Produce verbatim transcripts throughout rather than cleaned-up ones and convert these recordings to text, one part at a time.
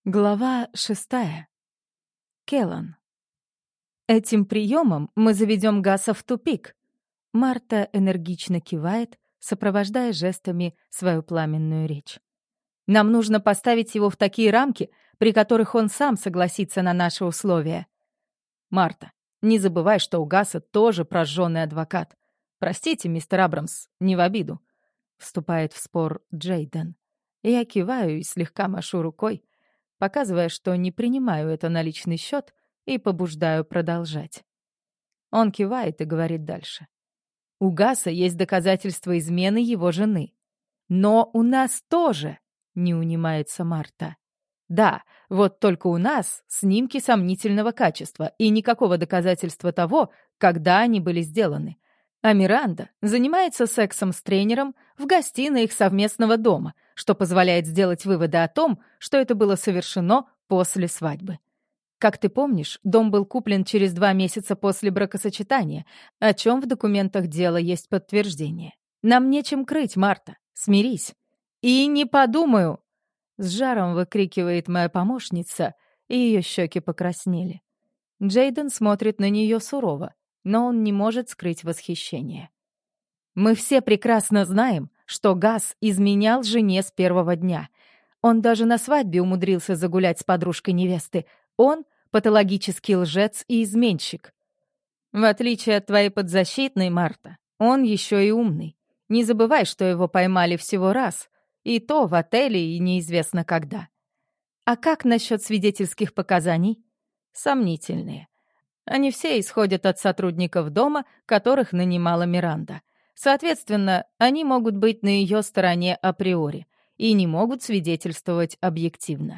Глава шестая. Келлан. Этим приемом мы заведем Гаса в тупик. Марта энергично кивает, сопровождая жестами свою пламенную речь. Нам нужно поставить его в такие рамки, при которых он сам согласится на наши условия. Марта, не забывай, что у Гаса тоже прожженный адвокат. Простите, мистер Абрамс, не в обиду. Вступает в спор Джейден. Я киваю и слегка машу рукой, показывая, что не принимаю это на личный счет и побуждаю продолжать. Он кивает и говорит дальше. У Гаса есть доказательства измены его жены. Но у нас тоже, не унимается Марта. Да, вот только у нас снимки сомнительного качества и никакого доказательства того, когда они были сделаны. А Миранда занимается сексом с тренером в гостиной их совместного дома, что позволяет сделать выводы о том, что это было совершено после свадьбы. Как ты помнишь, дом был куплен через два месяца после бракосочетания, о чем в документах дела есть подтверждение. Нам нечем крыть, Марта, смирись. И не подумаю! С жаром выкрикивает моя помощница, и ее щеки покраснели. Джейден смотрит на нее сурово, но он не может скрыть восхищение. Мы все прекрасно знаем, что Гас изменял жене с первого дня. Он даже на свадьбе умудрился загулять с подружкой невесты. Он — патологический лжец и изменщик. В отличие от твоей подзащитной, Марта, он еще и умный. Не забывай, что его поймали всего раз, и то в отеле и неизвестно когда. А как насчет свидетельских показаний? Сомнительные. Они все исходят от сотрудников дома, которых нанимала Миранда. Соответственно, они могут быть на ее стороне априори и не могут свидетельствовать объективно.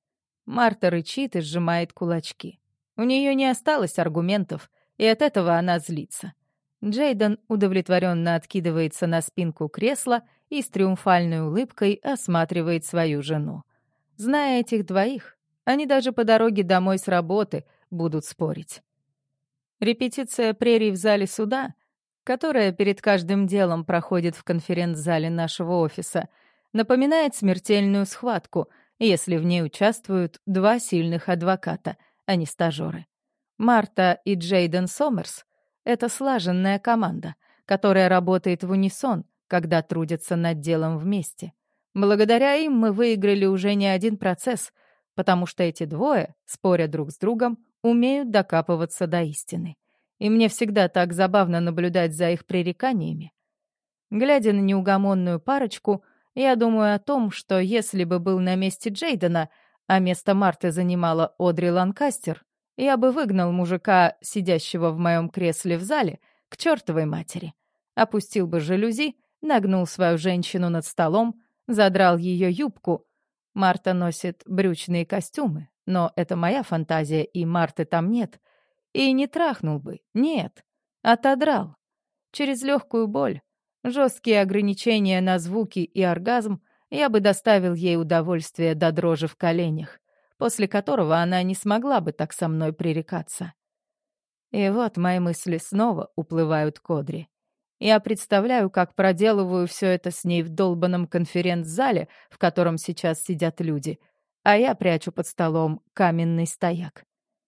Марта рычит и сжимает кулачки. У нее не осталось аргументов, и от этого она злится. Джейден удовлетворенно откидывается на спинку кресла и с триумфальной улыбкой осматривает свою жену. Зная этих двоих, они даже по дороге домой с работы будут спорить. Репетиция прерий в зале суда, которая перед каждым делом проходит в конференц-зале нашего офиса, напоминает смертельную схватку, если в ней участвуют два сильных адвоката, а не стажеры. Марта и Джейден Сомерс — это слаженная команда, которая работает в унисон, когда трудятся над делом вместе. Благодаря им мы выиграли уже не один процесс, потому что эти двое, споря друг с другом, умеют докапываться до истины. И мне всегда так забавно наблюдать за их пререканиями. Глядя на неугомонную парочку, я думаю о том, что если бы был на месте Джейдена, а место Марты занимала Одри Ланкастер, я бы выгнал мужика, сидящего в моем кресле в зале, к чертовой матери. Опустил бы жалюзи, нагнул свою женщину над столом, задрал ее юбку. Марта носит брючные костюмы, но это моя фантазия, и Марты там нет. И не трахнул бы, нет, отодрал. Через легкую боль, жесткие ограничения на звуки и оргазм я бы доставил ей удовольствие до дрожи в коленях, после которого она не смогла бы так со мной пререкаться. И вот мои мысли снова уплывают к Одри. Я представляю, как проделываю все это с ней в долбанном конференц-зале, в котором сейчас сидят люди, а я прячу под столом каменный стояк.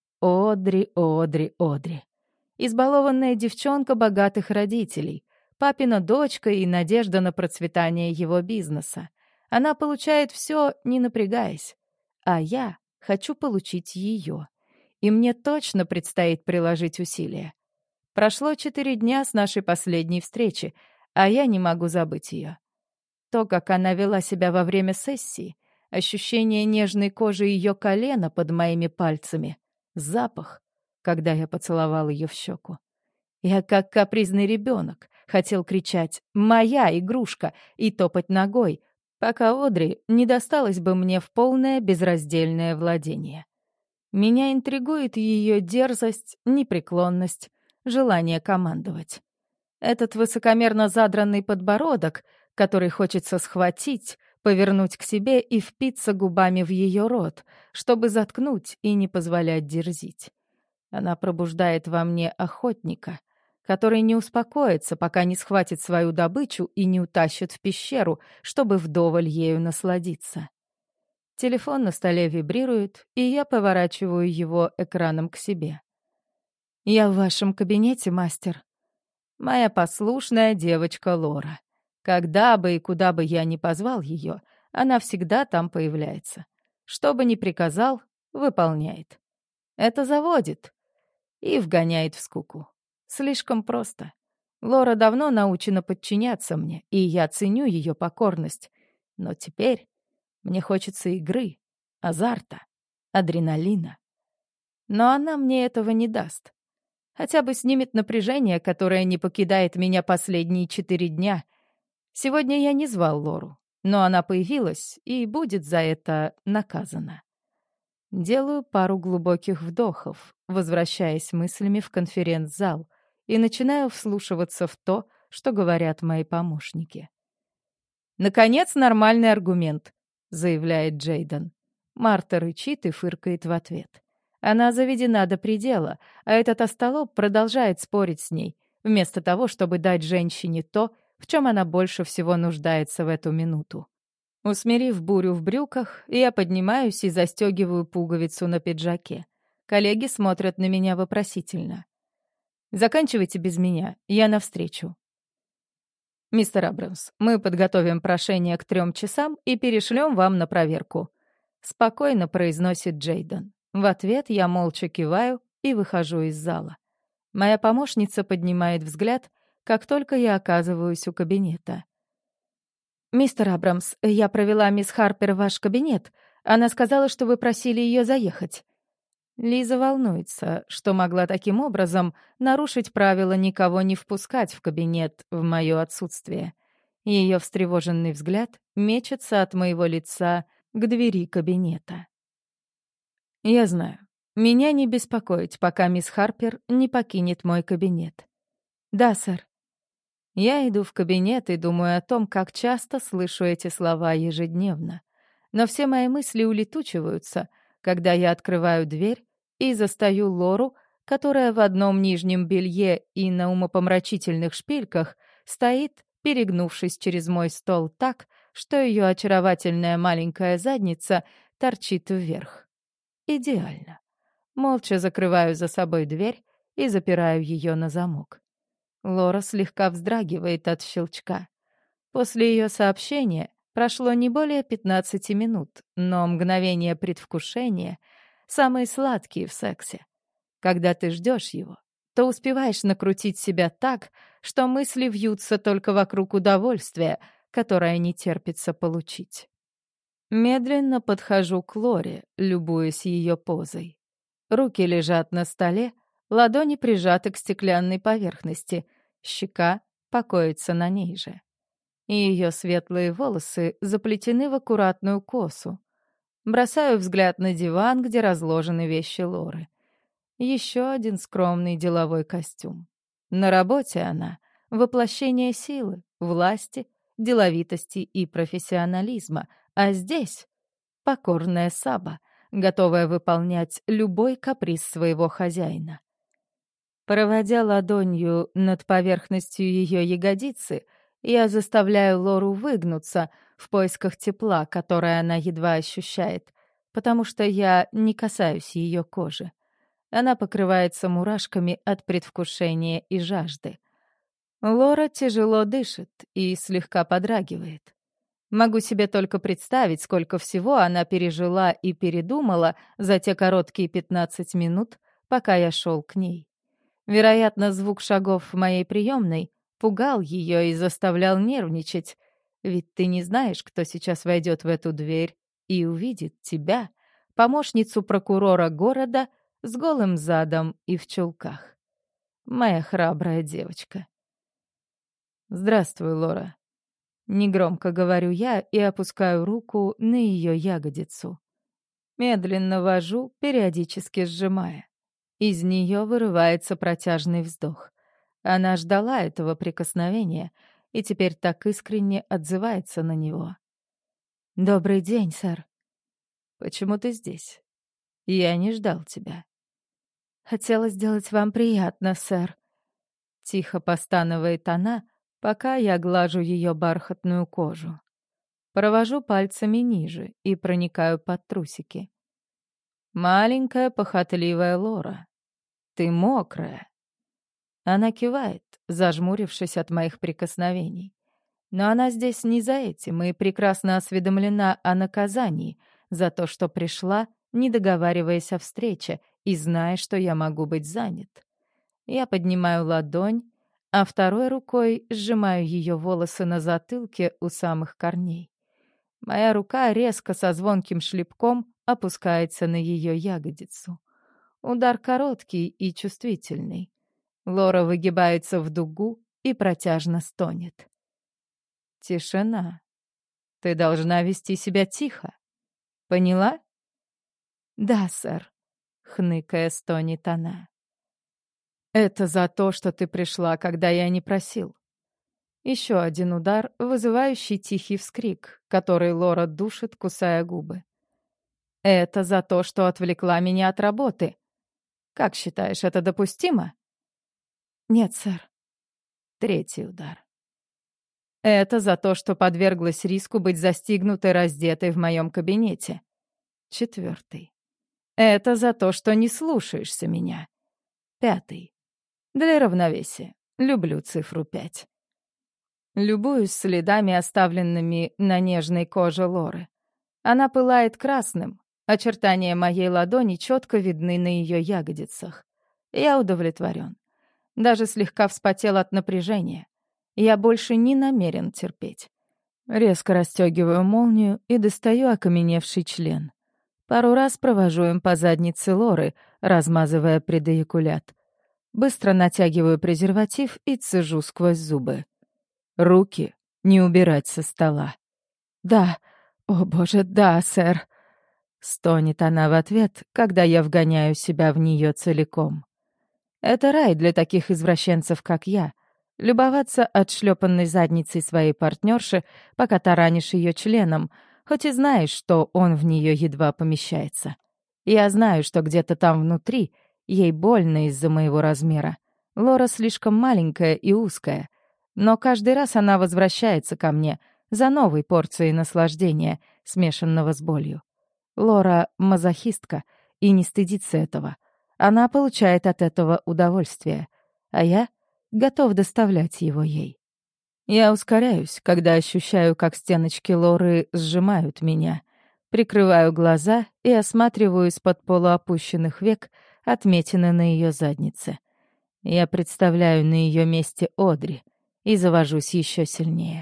Одри, Одри, Одри. Избалованная девчонка богатых родителей, папина дочка и надежда на процветание его бизнеса. Она получает все, не напрягаясь. А я хочу получить ее. И мне точно предстоит приложить усилия. Прошло четыре дня с нашей последней встречи, а я не могу забыть ее. То, как она вела себя во время сессии, ощущение нежной кожи ее колена под моими пальцами, запах, когда я поцеловал ее в щеку. Я, как капризный ребенок, хотел кричать «Моя игрушка!» и топать ногой, пока Одри не досталась бы мне в полное безраздельное владение. Меня интригует ее дерзость, непреклонность, желание командовать. Этот высокомерно задранный подбородок, который хочется схватить, повернуть к себе и впиться губами в ее рот, чтобы заткнуть и не позволять дерзить. Она пробуждает во мне охотника, который не успокоится, пока не схватит свою добычу и не утащит в пещеру, чтобы вдоволь ею насладиться. Телефон на столе вибрирует, и я поворачиваю его экраном к себе. «Я в вашем кабинете, мастер». Моя послушная девочка Лора. Когда бы и куда бы я ни позвал ее, она всегда там появляется. Что бы ни приказал, выполняет. Это заводит и вгоняет в скуку. Слишком просто. Лора давно научена подчиняться мне, и я ценю ее покорность. Но теперь мне хочется игры, азарта, адреналина. Но она мне этого не даст. Хотя бы снимет напряжение, которое не покидает меня последние четыре дня. Сегодня я не звал Лору, но она появилась и будет за это наказана. Делаю пару глубоких вдохов, возвращаясь мыслями в конференц-зал, и начинаю вслушиваться в то, что говорят мои помощники. «Наконец, нормальный аргумент», — заявляет Джейден. Марта рычит и фыркает в ответ. Она заведена до предела, а этот остолоп продолжает спорить с ней, вместо того, чтобы дать женщине то, в чем она больше всего нуждается в эту минуту. Усмирив бурю в брюках, я поднимаюсь и застегиваю пуговицу на пиджаке. Коллеги смотрят на меня вопросительно. «Заканчивайте без меня, я навстречу». «Мистер Абрамс, мы подготовим прошение к трем часам и перешлем вам на проверку», — спокойно произносит Джейден. В ответ я молча киваю и выхожу из зала. Моя помощница поднимает взгляд, как только я оказываюсь у кабинета. «Мистер Абрамс, я провела мисс Харпер в ваш кабинет. Она сказала, что вы просили ее заехать». Лиза волнуется, что могла таким образом нарушить правило никого не впускать в кабинет в мое отсутствие. Ее встревоженный взгляд мечется от моего лица к двери кабинета. «Я знаю. Меня не беспокоить, пока мисс Харпер не покинет мой кабинет». «Да, сэр». Я иду в кабинет и думаю о том, как часто слышу эти слова ежедневно. Но все мои мысли улетучиваются, когда я открываю дверь и застаю Лору, которая в одном нижнем белье и на умопомрачительных шпильках стоит, перегнувшись через мой стол так, что ее очаровательная маленькая задница торчит вверх. Идеально. Молча закрываю за собой дверь и запираю ее на замок. Лора слегка вздрагивает от щелчка. После ее сообщения прошло не более пятнадцати минут, но мгновения предвкушения самые сладкие в сексе. Когда ты ждешь его, то успеваешь накрутить себя так, что мысли вьются только вокруг удовольствия, которое не терпится получить. Медленно подхожу к Лоре, любуясь ее позой. Руки лежат на столе, ладони прижаты к стеклянной поверхности, щека покоится на ней же. И ее светлые волосы заплетены в аккуратную косу. Бросаю взгляд на диван, где разложены вещи Лоры. Еще один скромный деловой костюм. На работе она — воплощение силы, власти, деловитости и профессионализма, а здесь — покорная Саба, готовая выполнять любой каприз своего хозяина. Проводя ладонью над поверхностью ее ягодицы, я заставляю Лору выгнуться в поисках тепла, которое она едва ощущает, потому что я не касаюсь ее кожи. Она покрывается мурашками от предвкушения и жажды. Лора тяжело дышит и слегка подрагивает. Могу себе только представить, сколько всего она пережила и передумала за те короткие пятнадцать минут, пока я шел к ней. Вероятно, звук шагов в моей приемной пугал ее и заставлял нервничать, ведь ты не знаешь, кто сейчас войдет в эту дверь и увидит тебя, помощницу прокурора города, с голым задом и в чулках. Моя храбрая девочка. «Здравствуй, Лора». Негромко говорю я и опускаю руку на ее ягодицу. Медленно вожу, периодически сжимая. Из нее вырывается протяжный вздох. Она ждала этого прикосновения и теперь так искренне отзывается на него. «Добрый день, сэр». «Почему ты здесь? Я не ждал тебя». «Хотела сделать вам приятно, сэр». Тихо постанывает она, пока я глажу ее бархатную кожу. Провожу пальцами ниже и проникаю под трусики. «Маленькая похотливая Лора, ты мокрая». Она кивает, зажмурившись от моих прикосновений. Но она здесь не за этим и прекрасно осведомлена о наказании за то, что пришла, не договариваясь о встрече и зная, что я могу быть занят. Я поднимаю ладонь, а второй рукой сжимаю ее волосы на затылке у самых корней. Моя рука резко со звонким шлепком опускается на ее ягодицу. Удар короткий и чувствительный. Лора выгибается в дугу и протяжно стонет. Тишина. Ты должна вести себя тихо. Поняла? Да, сэр, хныкая стонет она. Это за то, что ты пришла, когда я не просил. Еще один удар, вызывающий тихий вскрик, который Лора душит, кусая губы. Это за то, что отвлекла меня от работы. Как считаешь, это допустимо? Нет, сэр. Третий удар. Это за то, что подверглась риску быть застигнутой раздетой в моем кабинете. Четвертый. Это за то, что не слушаешься меня. Пятый. Для равновесия. Люблю цифру пять. Любуюсь следами, оставленными на нежной коже Лоры. Она пылает красным. Очертания моей ладони четко видны на ее ягодицах. Я удовлетворен. Даже слегка вспотел от напряжения. Я больше не намерен терпеть. Резко расстегиваю молнию и достаю окаменевший член. Пару раз провожу им по заднице Лоры, размазывая предэякулят. Быстро натягиваю презерватив и цежу сквозь зубы. Руки не убирать со стола. «Да, о боже, да, сэр!» Стонет она в ответ, когда я вгоняю себя в нее целиком. Это рай для таких извращенцев, как я. Любоваться отшлепанной задницей своей партнерши, пока таранишь ее членом, хоть и знаешь, что он в нее едва помещается. Я знаю, что где-то там внутри ей больно из-за моего размера. Лора слишком маленькая и узкая. Но каждый раз она возвращается ко мне за новой порцией наслаждения, смешанного с болью. Лора — мазохистка и не стыдится этого. Она получает от этого удовольствие, а я готов доставлять его ей. Я ускоряюсь, когда ощущаю, как стеночки Лоры сжимают меня. Прикрываю глаза и осматриваю из-под полуопущенных век отметины на ее заднице. Я представляю на ее месте Одри и завожусь еще сильнее.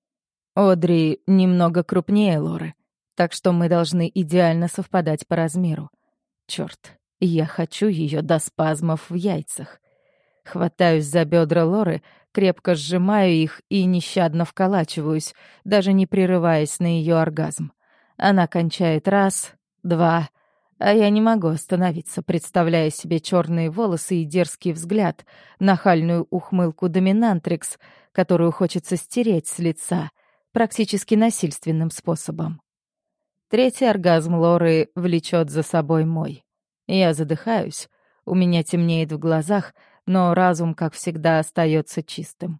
Одри немного крупнее Лоры, так что мы должны идеально совпадать по размеру. Черт, я хочу ее до спазмов в яйцах. Хватаюсь за бедра Лоры, крепко сжимаю их и нещадно вколачиваюсь, даже не прерываясь на ее оргазм. Она кончает раз, два, а я не могу остановиться, представляя себе черные волосы и дерзкий взгляд, нахальную ухмылку доминантрикс, которую хочется стереть с лица, практически насильственным способом. Третий оргазм Лоры влечет за собой мой. Я задыхаюсь, у меня темнеет в глазах, но разум, как всегда, остается чистым.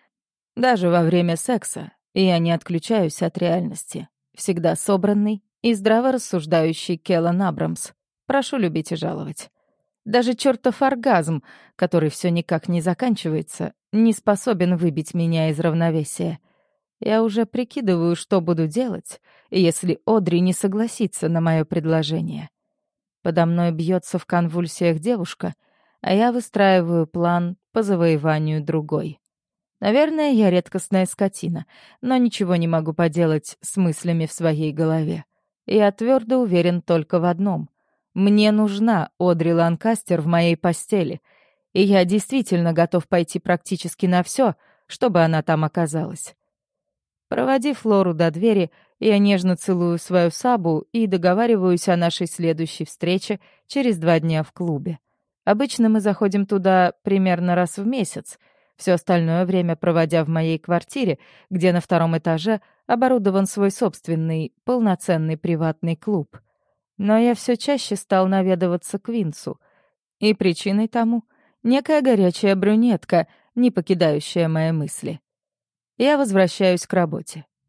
Даже во время секса я не отключаюсь от реальности. Всегда собранный и здраво рассуждающий Келлан Абрамс. Прошу любить и жаловать. Даже чертов оргазм, который все никак не заканчивается, не способен выбить меня из равновесия. Я уже прикидываю, что буду делать, если Одри не согласится на мое предложение. Подо мной бьется в конвульсиях девушка, а я выстраиваю план по завоеванию другой. Наверное, я редкостная скотина, но ничего не могу поделать с мыслями в своей голове. Я твердо уверен только в одном. Мне нужна Одри Ланкастер в моей постели, и я действительно готов пойти практически на все, чтобы она там оказалась. Проводив Лору до двери, я нежно целую свою Сабу и договариваюсь о нашей следующей встрече через два дня в клубе. Обычно мы заходим туда примерно раз в месяц, все остальное время проводя в моей квартире, где на втором этаже оборудован свой собственный, полноценный приватный клуб. Но я все чаще стал наведываться к Винсу, и причиной тому некая горячая брюнетка, не покидающая мои мысли. Я возвращаюсь к работе.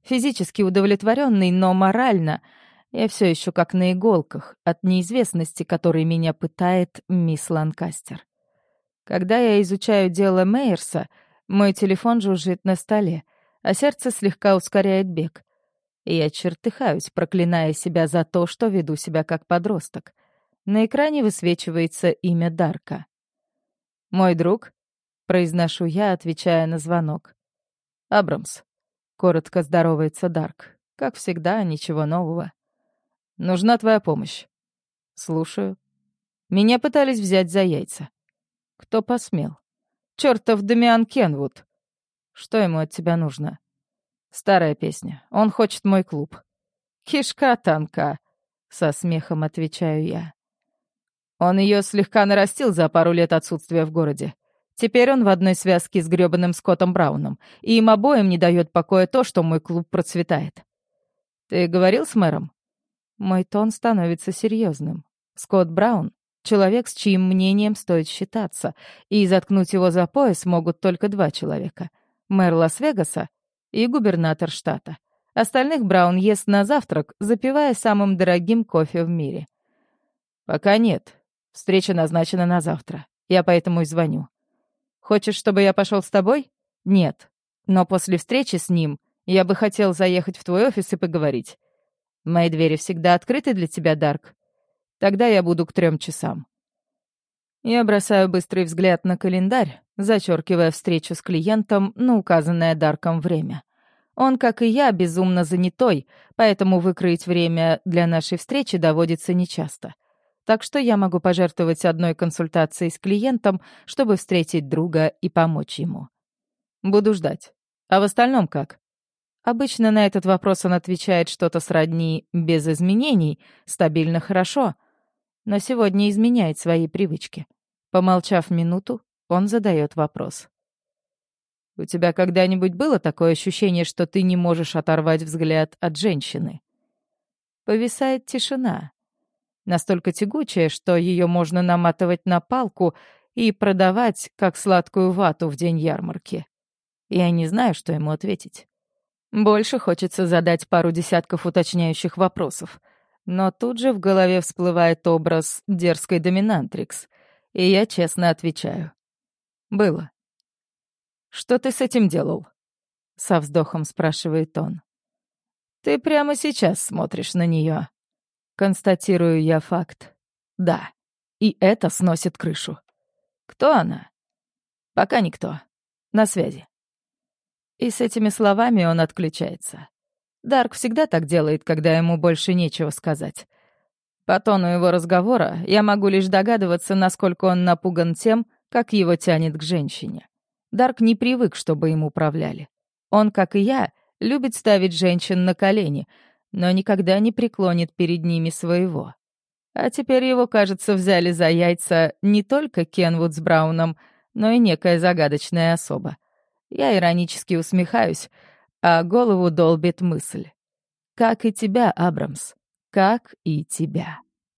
Физически удовлетворенный, но морально я все еще как на иголках от неизвестности, которой меня пытает мисс Ланкастер. Когда я изучаю дело Мейерса, мой телефон жужжит на столе, а сердце слегка ускоряет бег. И я чертыхаюсь, проклиная себя за то, что веду себя как подросток. На экране высвечивается имя Дарка. «Мой друг», — произношу я, отвечая на звонок. «Абрамс», — коротко здоровается Дарк. «Как всегда, ничего нового. Нужна твоя помощь». «Слушаю». «Меня пытались взять за яйца». «Кто посмел?» «Чёртов Дамиан Кенвуд». «Что ему от тебя нужно?» «Старая песня. Он хочет мой клуб». «Кишка танка», — со смехом отвечаю я. Он ее слегка нарастил за пару лет отсутствия в городе. Теперь он в одной связке с грёбаным Скоттом Брауном, и им обоим не дает покоя то, что мой клуб процветает. «Ты говорил с мэром?» Мой тон становится серьезным. Скотт Браун — человек, с чьим мнением стоит считаться, и заткнуть его за пояс могут только два человека — мэр Лас-Вегаса и губернатор штата. Остальных Браун ест на завтрак, запивая самым дорогим кофе в мире. «Пока нет. Встреча назначена на завтра. Я поэтому и звоню. Хочешь, чтобы я пошел с тобой? Нет. Но после встречи с ним я бы хотел заехать в твой офис и поговорить. Мои двери всегда открыты для тебя, Дарк. Тогда я буду к трем часам». Я бросаю быстрый взгляд на календарь, зачеркивая встречу с клиентом на указанное Дарком время. Он, как и я, безумно занятой, поэтому выкроить время для нашей встречи доводится нечасто. Так что я могу пожертвовать одной консультацией с клиентом, чтобы встретить друга и помочь ему. Буду ждать. А в остальном как? Обычно на этот вопрос он отвечает что-то сродни «без изменений», «стабильно хорошо». Но сегодня изменяет свои привычки. Помолчав минуту, он задает вопрос. «У тебя когда-нибудь было такое ощущение, что ты не можешь оторвать взгляд от женщины?» Повисает тишина. Настолько тягучая, что ее можно наматывать на палку и продавать, как сладкую вату в день ярмарки. Я не знаю, что ему ответить. Больше хочется задать пару десятков уточняющих вопросов. Но тут же в голове всплывает образ дерзкой доминантрикс, и я честно отвечаю. «Было». «Что ты с этим делал?» — со вздохом спрашивает он. «Ты прямо сейчас смотришь на нее. Констатирую я факт. Да. И это сносит крышу. Кто она? Пока никто. На связи. И с этими словами он отключается. Дарк всегда так делает, когда ему больше нечего сказать. По тону его разговора я могу лишь догадываться, насколько он напуган тем, как его тянет к женщине. Дарк не привык, чтобы им управляли. Он, как и я, любит ставить женщин на колени, но никогда не преклонит перед ними своего. А теперь его, кажется, взяли за яйца не только Кенвуд с Брауном, но и некая загадочная особа. Я иронически усмехаюсь, а голову долбит мысль. Как и тебя, Абрамс, как и тебя.